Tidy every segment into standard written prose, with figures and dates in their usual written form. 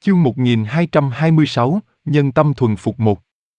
Chương 1226, Nhân tâm thuần phục 1.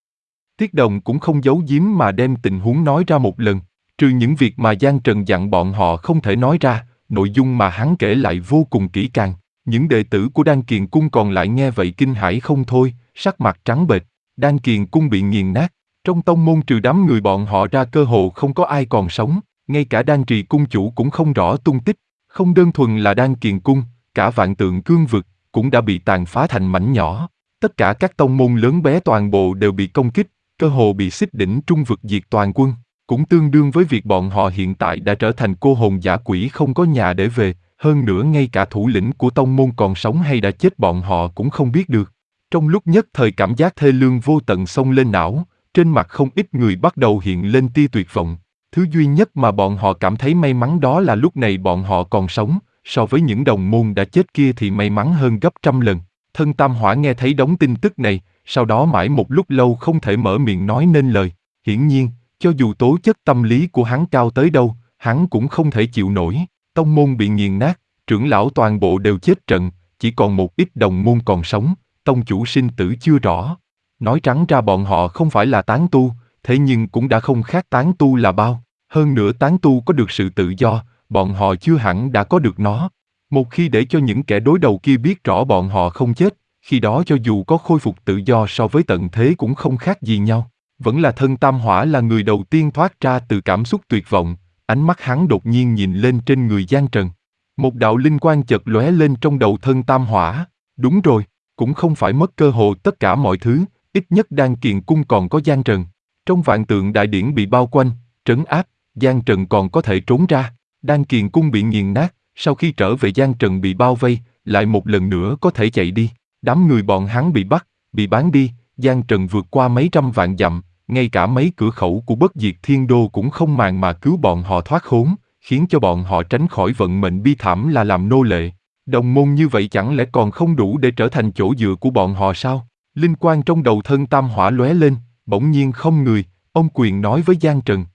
Tiết Đồng cũng không giấu giếm mà đem tình huống nói ra một lần, trừ những việc mà Giang Trần dặn bọn họ không thể nói ra, nội dung mà hắn kể lại vô cùng kỹ càng. Những đệ tử của Đan Kiền Cung còn lại nghe vậy kinh hãi không thôi, sắc mặt trắng bệch. Đan Kiền Cung bị nghiền nát, trong tông môn trừ đám người bọn họ ra cơ hồ không có ai còn sống, ngay cả Đan Trì Cung chủ cũng không rõ tung tích. Không đơn thuần là Đan Kiền Cung, cả Vạn Tượng Cương Vực cũng đã bị tàn phá thành mảnh nhỏ. Tất cả các tông môn lớn bé toàn bộ đều bị công kích, cơ hồ bị Xích Đỉnh Trung Vực diệt toàn quân, cũng tương đương với việc bọn họ hiện tại đã trở thành cô hồn dã quỷ không có nhà để về, hơn nữa ngay cả thủ lĩnh của tông môn còn sống hay đã chết bọn họ cũng không biết được. Trong lúc nhất thời cảm giác thê lương vô tận xông lên não, trên mặt không ít người bắt đầu hiện lên tia tuyệt vọng. Thứ duy nhất mà bọn họ cảm thấy may mắn đó là lúc này bọn họ còn sống, so với những đồng môn đã chết kia thì may mắn hơn gấp trăm lần. Thân Tam Hỏa nghe thấy đống tin tức này, sau đó mãi một lúc lâu không thể mở miệng nói nên lời. Hiển nhiên, cho dù tố chất tâm lý của hắn cao tới đâu, hắn cũng không thể chịu nổi. Tông môn bị nghiền nát, trưởng lão toàn bộ đều chết trận, chỉ còn một ít đồng môn còn sống, tông chủ sinh tử chưa rõ. Nói trắng ra bọn họ không phải là tán tu, thế nhưng cũng đã không khác tán tu là bao. Hơn nữa tán tu có được sự tự do, bọn họ chưa hẳn đã có được nó. Một khi để cho những kẻ đối đầu kia biết rõ bọn họ không chết, khi đó cho dù có khôi phục tự do so với tận thế cũng không khác gì nhau. Vẫn là thân Tam Hỏa là người đầu tiên thoát ra từ cảm xúc tuyệt vọng, ánh mắt hắn đột nhiên nhìn lên trên người Giang Trần. Một đạo linh quang chợt lóe lên trong đầu thân Tam Hỏa. Đúng rồi, cũng không phải mất cơ hội tất cả mọi thứ, ít nhất Đan Kiền Cung còn có Giang Trần. Trong Vạn Tượng Đại Điển bị bao quanh, trấn áp, Giang Trần còn có thể trốn ra. Đan Kiền Cung bị nghiền nát, sau khi trở về Giang Trần bị bao vây, lại một lần nữa có thể chạy đi. Đám người bọn hắn bị bắt, bị bán đi, Giang Trần vượt qua mấy trăm vạn dặm, ngay cả mấy cửa khẩu của Bất Diệt Thiên Đô cũng không màng mà cứu bọn họ thoát khốn, khiến cho bọn họ tránh khỏi vận mệnh bi thảm là làm nô lệ. Đồng môn như vậy chẳng lẽ còn không đủ để trở thành chỗ dựa của bọn họ sao? Linh quang trong đầu thân Tam Hỏa lóe lên, bỗng nhiên không người, ông quyền nói với Giang Trần.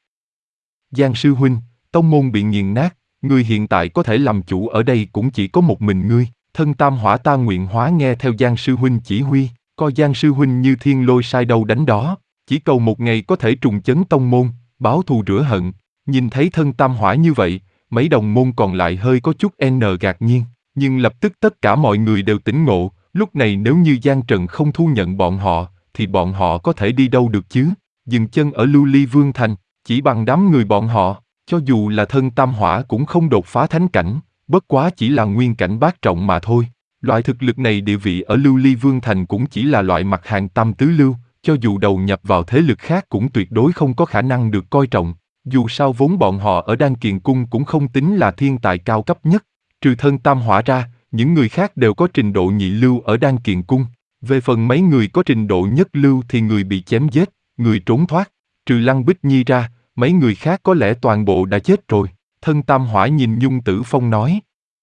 Giang sư huynh, tông môn bị nghiền nát, ngươi hiện tại có thể làm chủ ở đây cũng chỉ có một mình ngươi. Thân Tam Hỏa ta nguyện hóa nghe theo Giang sư huynh chỉ huy, coi Giang sư huynh như thiên lôi sai đâu đánh đó, chỉ cầu một ngày có thể trùng chấn tông môn, báo thù rửa hận. Nhìn thấy thân Tam Hỏa như vậy, mấy đồng môn còn lại hơi có chút ngạc nhiên, nhưng lập tức tất cả mọi người đều tỉnh ngộ, lúc này nếu như Giang Trần không thu nhận bọn họ, thì bọn họ có thể đi đâu được chứ? Dừng chân ở Lưu Ly Vương Thành, chỉ bằng đám người bọn họ, cho dù là thân Tam Hỏa cũng không đột phá thánh cảnh, bất quá chỉ là nguyên cảnh bát trọng mà thôi. Loại thực lực này địa vị ở Lưu Ly Vương Thành cũng chỉ là loại mặt hàng tam tứ lưu, cho dù đầu nhập vào thế lực khác cũng tuyệt đối không có khả năng được coi trọng. Dù sao vốn bọn họ ở Đan Kiền Cung cũng không tính là thiên tài cao cấp nhất, trừ thân Tam Hỏa ra, những người khác đều có trình độ nhị lưu ở Đan Kiền Cung. Về phần mấy người có trình độ nhất lưu thì người bị chém giết, người trốn thoát, trừ Lăng Bích Nhi ra, mấy người khác có lẽ toàn bộ đã chết rồi. Thân Tam Hỏa nhìn Nhung Tử Phong nói.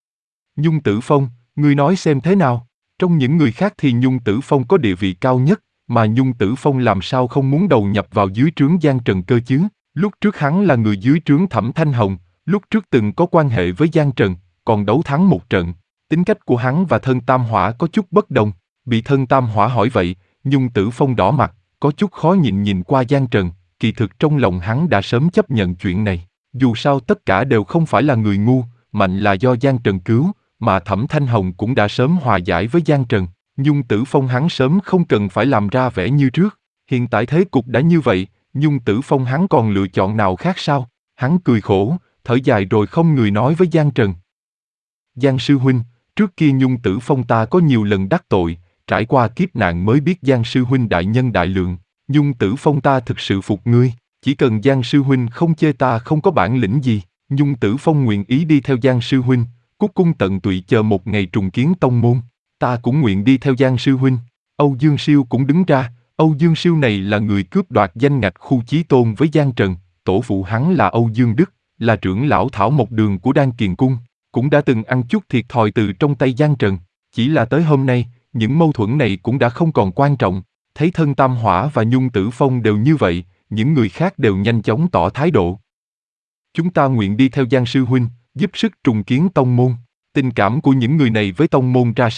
Nhung Tử Phong, ngươi nói xem thế nào? Trong những người khác thì Nhung Tử Phong có địa vị cao nhất, mà Nhung Tử Phong làm sao không muốn đầu nhập vào dưới trướng Giang Trần cơ chứ? Lúc trước hắn là người dưới trướng Thẩm Thanh Hồng, lúc trước từng có quan hệ với Giang Trần, còn đấu thắng một trận. Tính cách của hắn và thân Tam Hỏa có chút bất đồng. Bị thân Tam Hỏa hỏi vậy, Nhung Tử Phong đỏ mặt, có chút khó nhịn nhìn qua Giang Trần. Kỳ thực trong lòng hắn đã sớm chấp nhận chuyện này. Dù sao tất cả đều không phải là người ngu, mạnh là do Giang Trần cứu, mà Thẩm Thanh Hồng cũng đã sớm hòa giải với Giang Trần. Nhung Tử Phong hắn sớm không cần phải làm ra vẻ như trước. Hiện tại thế cục đã như vậy, Nhung Tử Phong hắn còn lựa chọn nào khác sao? Hắn cười khổ, thở dài rồi không người nói với Giang Trần. Giang sư huynh, trước kia Nhung Tử Phong ta có nhiều lần đắc tội, trải qua kiếp nạn mới biết Giang sư huynh đại nhân đại lượng. Nhung Tử Phong ta thực sự phục ngươi, chỉ cần Giang sư huynh không chê ta không có bản lĩnh gì, Nhung Tử Phong nguyện ý đi theo Giang sư huynh, cúc cung tận tụy chờ một ngày trùng kiến tông môn. Ta cũng nguyện đi theo Giang sư huynh. Âu Dương Siêu cũng đứng ra. Âu Dương Siêu này là người cướp đoạt danh ngạch khu chí tôn với Giang Trần, tổ phụ hắn là Âu Dương Đức, là trưởng lão thảo một đường của Đan Kiền Cung, cũng đã từng ăn chút thiệt thòi từ trong tay Giang Trần. Chỉ là tới hôm nay, những mâu thuẫn này cũng đã không còn quan trọng. Thấy thân Tam Hỏa và Nhung Tử Phong đều như vậy, những người khác đều nhanh chóng tỏ thái độ. Chúng ta nguyện đi theo Giang sư huynh, giúp sức trùng kiến tông môn. Tình cảm của những người này với tông môn ra sao,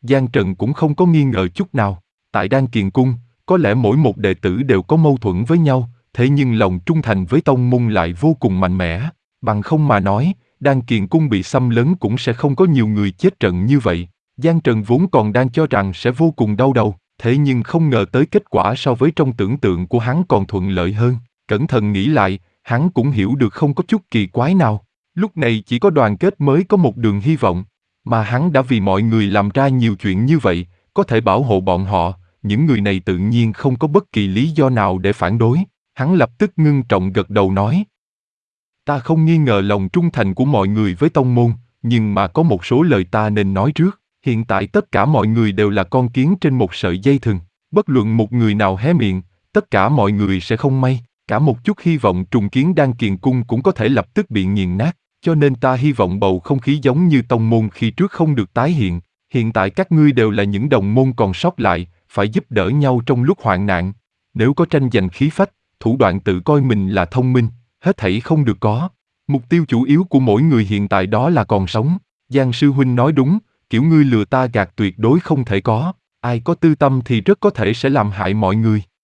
Giang Trần cũng không có nghi ngờ chút nào. Tại Đan Kiền Cung, có lẽ mỗi một đệ tử đều có mâu thuẫn với nhau, thế nhưng lòng trung thành với tông môn lại vô cùng mạnh mẽ. Bằng không mà nói, Đan Kiền Cung bị xâm lấn cũng sẽ không có nhiều người chết trận như vậy. Giang Trần vốn còn đang cho rằng sẽ vô cùng đau đầu, thế nhưng không ngờ tới kết quả so với trong tưởng tượng của hắn còn thuận lợi hơn. Cẩn thận nghĩ lại, hắn cũng hiểu được không có chút kỳ quái nào. Lúc này chỉ có đoàn kết mới có một đường hy vọng, mà hắn đã vì mọi người làm ra nhiều chuyện như vậy, có thể bảo hộ bọn họ, những người này tự nhiên không có bất kỳ lý do nào để phản đối. Hắn lập tức ngưng trọng gật đầu nói. Ta không nghi ngờ lòng trung thành của mọi người với tông môn, nhưng mà có một số lời ta nên nói trước. Hiện tại tất cả mọi người đều là con kiến trên một sợi dây thừng. Bất luận một người nào hé miệng, tất cả mọi người sẽ không may. Cả một chút hy vọng trùng kiến Đan Kiền Cung cũng có thể lập tức bị nghiền nát. Cho nên ta hy vọng bầu không khí giống như tông môn khi trước không được tái hiện. Hiện tại các ngươi đều là những đồng môn còn sót lại, phải giúp đỡ nhau trong lúc hoạn nạn. Nếu có tranh giành khí phách, thủ đoạn tự coi mình là thông minh, hết thảy không được có. Mục tiêu chủ yếu của mỗi người hiện tại đó là còn sống. Giang sư huynh nói đúng, kiểu ngươi lừa ta gạt tuyệt đối không thể có. Ai có tư tâm thì rất có thể sẽ làm hại mọi người.